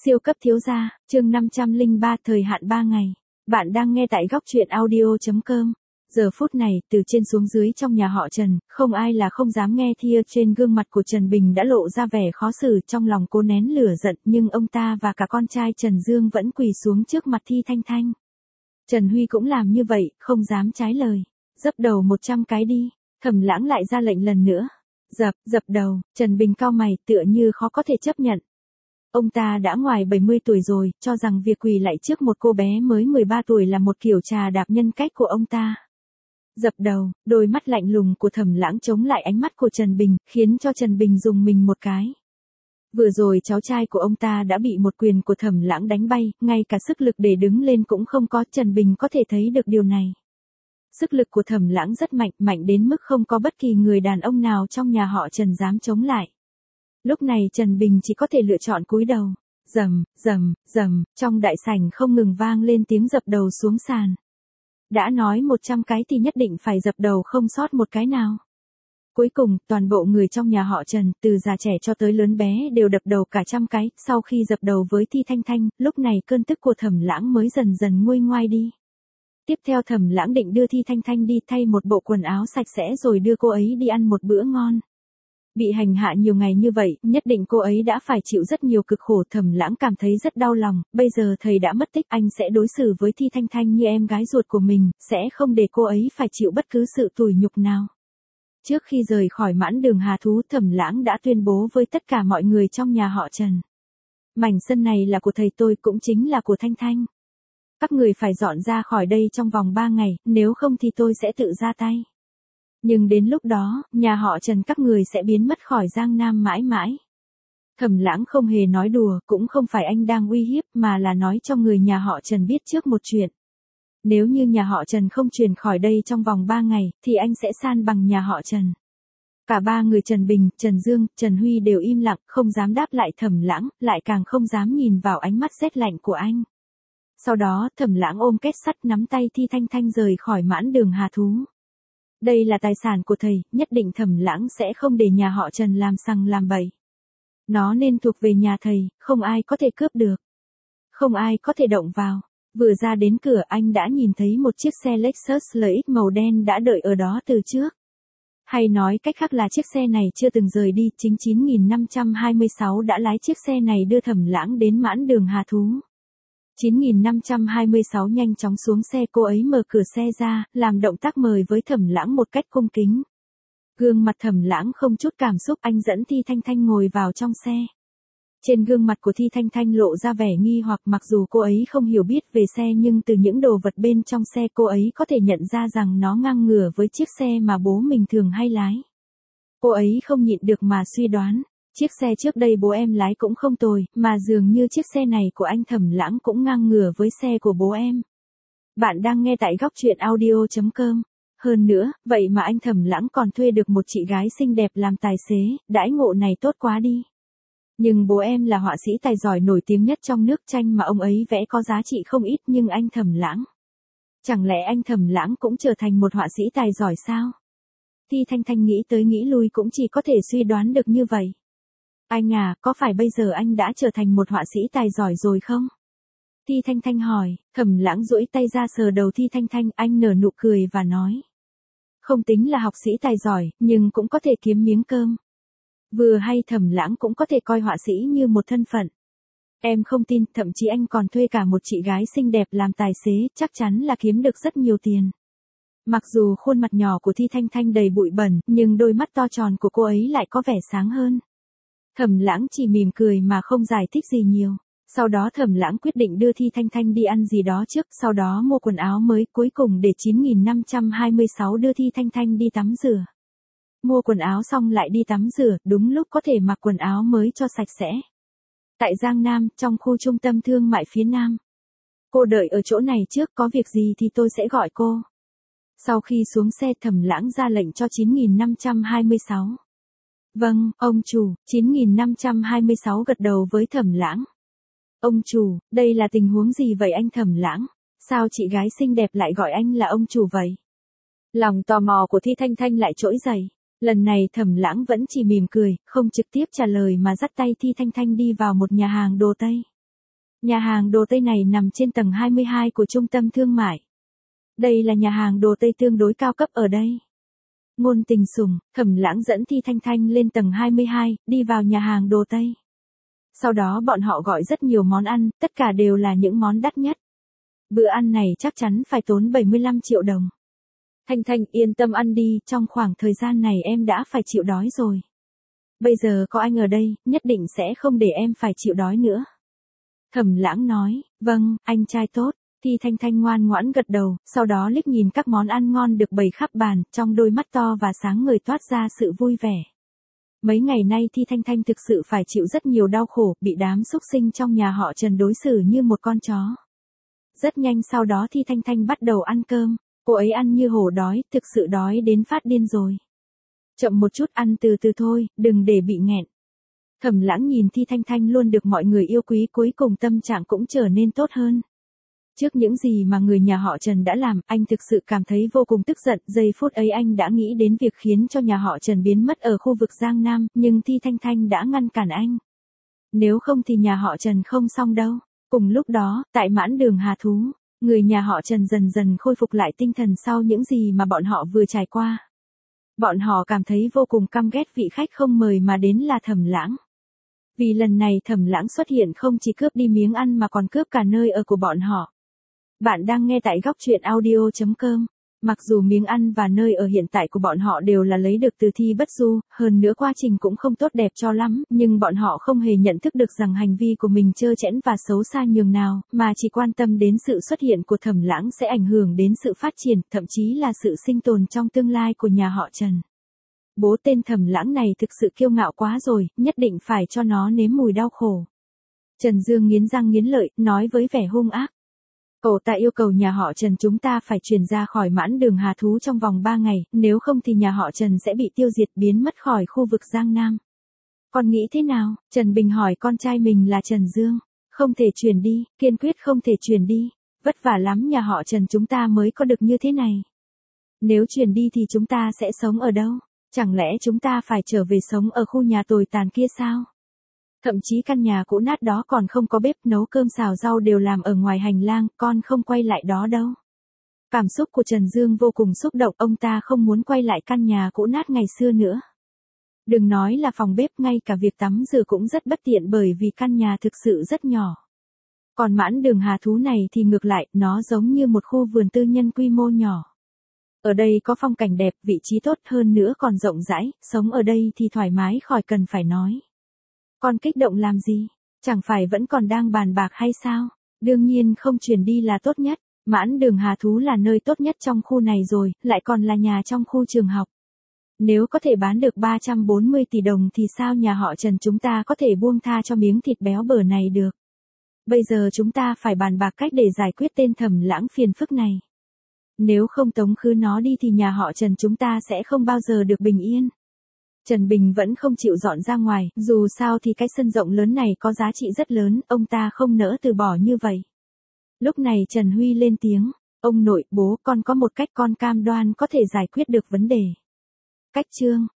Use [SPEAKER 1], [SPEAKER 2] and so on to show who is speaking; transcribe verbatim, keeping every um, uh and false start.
[SPEAKER 1] Siêu cấp thiếu gia, chương năm trăm lẻ ba thời hạn ba ngày. Bạn đang nghe tại góc truyện audio chấm com. Giờ phút này, từ trên xuống dưới trong nhà họ Trần, không ai là không dám nghe thia. Trên gương mặt của Trần Bình đã lộ ra vẻ khó xử, trong lòng cố nén lửa giận, nhưng ông ta và cả con trai Trần Dương vẫn quỳ xuống trước mặt Thi Thanh Thanh. Trần Huy cũng làm như vậy, không dám trái lời. Dập đầu một trăm cái đi. Thẩm Lãng lại ra lệnh lần nữa. Dập, dập đầu. Trần Bình cau mày, tựa như khó có thể chấp nhận. Ông ta đã ngoài bảy mươi tuổi rồi, cho rằng việc quỳ lạy trước một cô bé mới mười ba tuổi là một kiểu trà đạp nhân cách của ông ta. Dập đầu, đôi mắt lạnh lùng của Thẩm Lãng chống lại ánh mắt của Trần Bình, khiến cho Trần Bình rùng mình một cái. Vừa rồi cháu trai của ông ta đã bị một quyền của Thẩm Lãng đánh bay, ngay cả sức lực để đứng lên cũng không có, Trần Bình có thể thấy được điều này. Sức lực của Thẩm Lãng rất mạnh, mạnh đến mức không có bất kỳ người đàn ông nào trong nhà họ Trần dám chống lại. Lúc này Trần Bình chỉ có thể lựa chọn cúi đầu. Rầm, rầm, rầm, trong đại sảnh không ngừng vang lên tiếng dập đầu xuống sàn. Đã nói một trăm cái thì nhất định phải dập đầu không sót một cái nào. Cuối cùng, toàn bộ người trong nhà họ Trần, từ già trẻ cho tới lớn bé đều đập đầu cả trăm cái. Sau khi dập đầu với Thi Thanh Thanh, lúc này cơn tức của Thẩm Lãng mới dần dần nguôi ngoai đi. Tiếp theo Thẩm Lãng định đưa Thi Thanh Thanh đi thay một bộ quần áo sạch sẽ rồi đưa cô ấy đi ăn một bữa ngon. Bị hành hạ nhiều ngày như vậy, nhất định cô ấy đã phải chịu rất nhiều cực khổ. Thẩm Lãng cảm thấy rất đau lòng, bây giờ thầy đã mất tích, anh sẽ đối xử với Thi Thanh Thanh như em gái ruột của mình, sẽ không để cô ấy phải chịu bất cứ sự tủi nhục nào. Trước khi rời khỏi Mãn Đường Hà Thú, Thẩm Lãng đã tuyên bố với tất cả mọi người trong nhà họ Trần. Mảnh sân này là của thầy tôi, cũng chính là của Thanh Thanh. Các người phải dọn ra khỏi đây trong vòng ba ngày, nếu không thì tôi sẽ tự ra tay. Nhưng đến lúc đó, nhà họ Trần các người sẽ biến mất khỏi Giang Nam mãi mãi. Thẩm Lãng không hề nói đùa, cũng không phải anh đang uy hiếp, mà là nói cho người nhà họ Trần biết trước một chuyện. Nếu như nhà họ Trần không chuyển khỏi đây trong vòng ba ngày, thì anh sẽ san bằng nhà họ Trần. Cả ba người Trần Bình, Trần Dương, Trần Huy đều im lặng, không dám đáp lại Thẩm Lãng, lại càng không dám nhìn vào ánh mắt rét lạnh của anh. Sau đó, Thẩm Lãng ôm kết sắt nắm tay Thi Thanh Thanh rời khỏi Mãn Đường Hà Thú. Đây là tài sản của thầy, nhất định Thẩm Lãng sẽ không để nhà họ Trần làm sằng làm bậy. Nó nên thuộc về nhà thầy, không ai có thể cướp được. Không ai có thể động vào. Vừa ra đến cửa anh đã nhìn thấy một chiếc xe Lexus lờ ích màu đen đã đợi ở đó từ trước. Hay nói cách khác là chiếc xe này chưa từng rời đi, chính chín nghìn năm trăm hai mươi sáu đã lái chiếc xe này đưa Thẩm Lãng đến Mãn Đường Hà Thú. chín nghìn năm trăm hai mươi sáu nhanh chóng xuống xe, cô ấy mở cửa xe ra, làm động tác mời với Thẩm Lãng một cách cung kính. Gương mặt Thẩm Lãng không chút cảm xúc, anh dẫn Thi Thanh Thanh ngồi vào trong xe. Trên gương mặt của Thi Thanh Thanh lộ ra vẻ nghi hoặc, mặc dù cô ấy không hiểu biết về xe nhưng từ những đồ vật bên trong xe cô ấy có thể nhận ra rằng nó ngang ngửa với chiếc xe mà bố mình thường hay lái. Cô ấy không nhịn được mà suy đoán. Chiếc xe trước đây bố em lái cũng không tồi, mà dường như chiếc xe này của anh Thẩm Lãng cũng ngang ngửa với xe của bố em. Bạn đang nghe tại góc truyện audio chấm com. Hơn nữa, vậy mà anh Thẩm Lãng còn thuê được một chị gái xinh đẹp làm tài xế, đãi ngộ này tốt quá đi. Nhưng bố em là họa sĩ tài giỏi nổi tiếng nhất trong nước, tranh mà ông ấy vẽ có giá trị không ít, nhưng anh Thẩm Lãng. Chẳng lẽ anh Thẩm Lãng cũng trở thành một họa sĩ tài giỏi sao? Thi Thanh Thanh nghĩ tới nghĩ lui cũng chỉ có thể suy đoán được như vậy. Anh à, có phải bây giờ anh đã trở thành một họa sĩ tài giỏi rồi không? Thi Thanh Thanh hỏi. Thẩm Lãng duỗi tay ra sờ đầu Thi Thanh Thanh, anh nở nụ cười và nói. Không tính là học sĩ tài giỏi, nhưng cũng có thể kiếm miếng cơm. Vừa hay Thẩm Lãng cũng có thể coi họa sĩ như một thân phận. Em không tin, thậm chí anh còn thuê cả một chị gái xinh đẹp làm tài xế, chắc chắn là kiếm được rất nhiều tiền. Mặc dù khuôn mặt nhỏ của Thi Thanh Thanh đầy bụi bẩn, nhưng đôi mắt to tròn của cô ấy lại có vẻ sáng hơn. Thẩm Lãng chỉ mỉm cười mà không giải thích gì nhiều. Sau đó Thẩm Lãng quyết định đưa Thi Thanh Thanh đi ăn gì đó trước, sau đó mua quần áo mới, cuối cùng để chín nghìn năm trăm hai mươi sáu đưa Thi Thanh Thanh đi tắm rửa. Mua quần áo xong lại đi tắm rửa, đúng lúc có thể mặc quần áo mới cho sạch sẽ. Tại Giang Nam, trong khu trung tâm thương mại phía Nam. Cô đợi ở chỗ này trước, có việc gì thì tôi sẽ gọi cô. Sau khi xuống xe, Thẩm Lãng ra lệnh cho chín nghìn năm trăm hai mươi sáu. Vâng, ông chủ. chín nghìn năm trăm hai mươi sáu gật đầu với Thẩm Lãng. Ông chủ, đây là tình huống gì vậy anh Thẩm Lãng? Sao chị gái xinh đẹp lại gọi anh là ông chủ vậy? Lòng tò mò của Thi Thanh Thanh lại trỗi dậy. Lần này Thẩm Lãng vẫn chỉ mỉm cười, không trực tiếp trả lời mà dắt tay Thi Thanh Thanh đi vào một nhà hàng đồ Tây. Nhà hàng đồ Tây này nằm trên tầng hai mươi hai của trung tâm thương mại. Đây là nhà hàng đồ Tây tương đối cao cấp ở đây. Ngôn Tình Sủng, Thẩm Lãng dẫn Thi Thanh Thanh lên tầng hai mươi hai, đi vào nhà hàng đồ Tây. Sau đó bọn họ gọi rất nhiều món ăn, tất cả đều là những món đắt nhất. Bữa ăn này chắc chắn phải tốn bảy mươi lăm triệu đồng. Thanh Thanh yên tâm ăn đi, trong khoảng thời gian này em đã phải chịu đói rồi. Bây giờ có anh ở đây, nhất định sẽ không để em phải chịu đói nữa. Thẩm Lãng nói, vâng, anh trai tốt. Thi Thanh Thanh ngoan ngoãn gật đầu, sau đó liếc nhìn các món ăn ngon được bày khắp bàn, trong đôi mắt to và sáng ngời toát ra sự vui vẻ. Mấy ngày nay Thi Thanh Thanh thực sự phải chịu rất nhiều đau khổ, bị đám súc sinh trong nhà họ Trần đối xử như một con chó. Rất nhanh sau đó Thi Thanh Thanh bắt đầu ăn cơm, cô ấy ăn như hổ đói, thực sự đói đến phát điên rồi. Chậm một chút, ăn từ từ thôi, đừng để bị nghẹn. Thẩm Lãng nhìn Thi Thanh Thanh luôn được mọi người yêu quý, cuối cùng tâm trạng cũng trở nên tốt hơn. Trước những gì mà người nhà họ Trần đã làm, anh thực sự cảm thấy vô cùng tức giận, giây phút ấy anh đã nghĩ đến việc khiến cho nhà họ Trần biến mất ở khu vực Giang Nam, nhưng Thi Thanh Thanh đã ngăn cản anh. Nếu không thì nhà họ Trần không xong đâu. Cùng lúc đó, tại Mãn Đường Hà Thú, người nhà họ Trần dần dần khôi phục lại tinh thần sau những gì mà bọn họ vừa trải qua. Bọn họ cảm thấy vô cùng căm ghét vị khách không mời mà đến là Thẩm Lãng. Vì lần này Thẩm Lãng xuất hiện không chỉ cướp đi miếng ăn mà còn cướp cả nơi ở của bọn họ. Bạn đang nghe tại góc truyện audio chấm com. Mặc dù miếng ăn và nơi ở hiện tại của bọn họ đều là lấy được từ Thi Bất Du, hơn nữa quá trình cũng không tốt đẹp cho lắm, nhưng bọn họ không hề nhận thức được rằng hành vi của mình trơ trẽn và xấu xa nhường nào, mà chỉ quan tâm đến sự xuất hiện của Thẩm Lãng sẽ ảnh hưởng đến sự phát triển, thậm chí là sự sinh tồn trong tương lai của nhà họ Trần. Bố tên Thẩm Lãng này thực sự kiêu ngạo quá rồi, nhất định phải cho nó nếm mùi đau khổ. Trần Dương nghiến răng nghiến lợi, nói với vẻ hung ác. Cậu ta yêu cầu nhà họ Trần chúng ta phải chuyển ra khỏi Mãn Đường Hà Thú trong vòng ba ngày, nếu không thì nhà họ Trần sẽ bị tiêu diệt biến mất khỏi khu vực Giang Nam. Con nghĩ thế nào? Trần Bình hỏi con trai mình là Trần Dương. Không thể chuyển đi, kiên quyết không thể chuyển đi. Vất vả lắm nhà họ Trần chúng ta mới có được như thế này. Nếu chuyển đi thì chúng ta sẽ sống ở đâu? Chẳng lẽ chúng ta phải trở về sống ở khu nhà tồi tàn kia sao? Thậm chí căn nhà cũ nát đó còn không có bếp, nấu cơm xào rau đều làm ở ngoài hành lang, con không quay lại đó đâu. Cảm xúc của Trần Dương vô cùng xúc động, ông ta không muốn quay lại căn nhà cũ nát ngày xưa nữa. Đừng nói là phòng bếp, ngay cả việc tắm rửa cũng rất bất tiện bởi vì căn nhà thực sự rất nhỏ. Còn Mãn Đường Hà Thú này thì ngược lại, nó giống như một khu vườn tư nhân quy mô nhỏ. Ở đây có phong cảnh đẹp, vị trí tốt hơn nữa còn rộng rãi, sống ở đây thì thoải mái khỏi cần phải nói. Con kích động làm gì? Chẳng phải vẫn còn đang bàn bạc hay sao? Đương nhiên không chuyển đi là tốt nhất. Mãn Đường Hà Thú là nơi tốt nhất trong khu này rồi, lại còn là nhà trong khu trường học. Nếu có thể bán được ba trăm bốn mươi tỷ đồng thì sao nhà họ Trần chúng ta có thể buông tha cho miếng thịt béo bở này được? Bây giờ chúng ta phải bàn bạc cách để giải quyết tên Thẩm Lãng phiền phức này. Nếu không tống khứ nó đi thì nhà họ Trần chúng ta sẽ không bao giờ được bình yên. Trần Bình vẫn không chịu dọn ra ngoài, dù sao thì cái sân rộng lớn này có giá trị rất lớn, ông ta không nỡ từ bỏ như vậy. Lúc này Trần Huy lên tiếng, ông nội, bố, con có một cách con cam đoan có thể giải quyết được vấn đề. Cách chương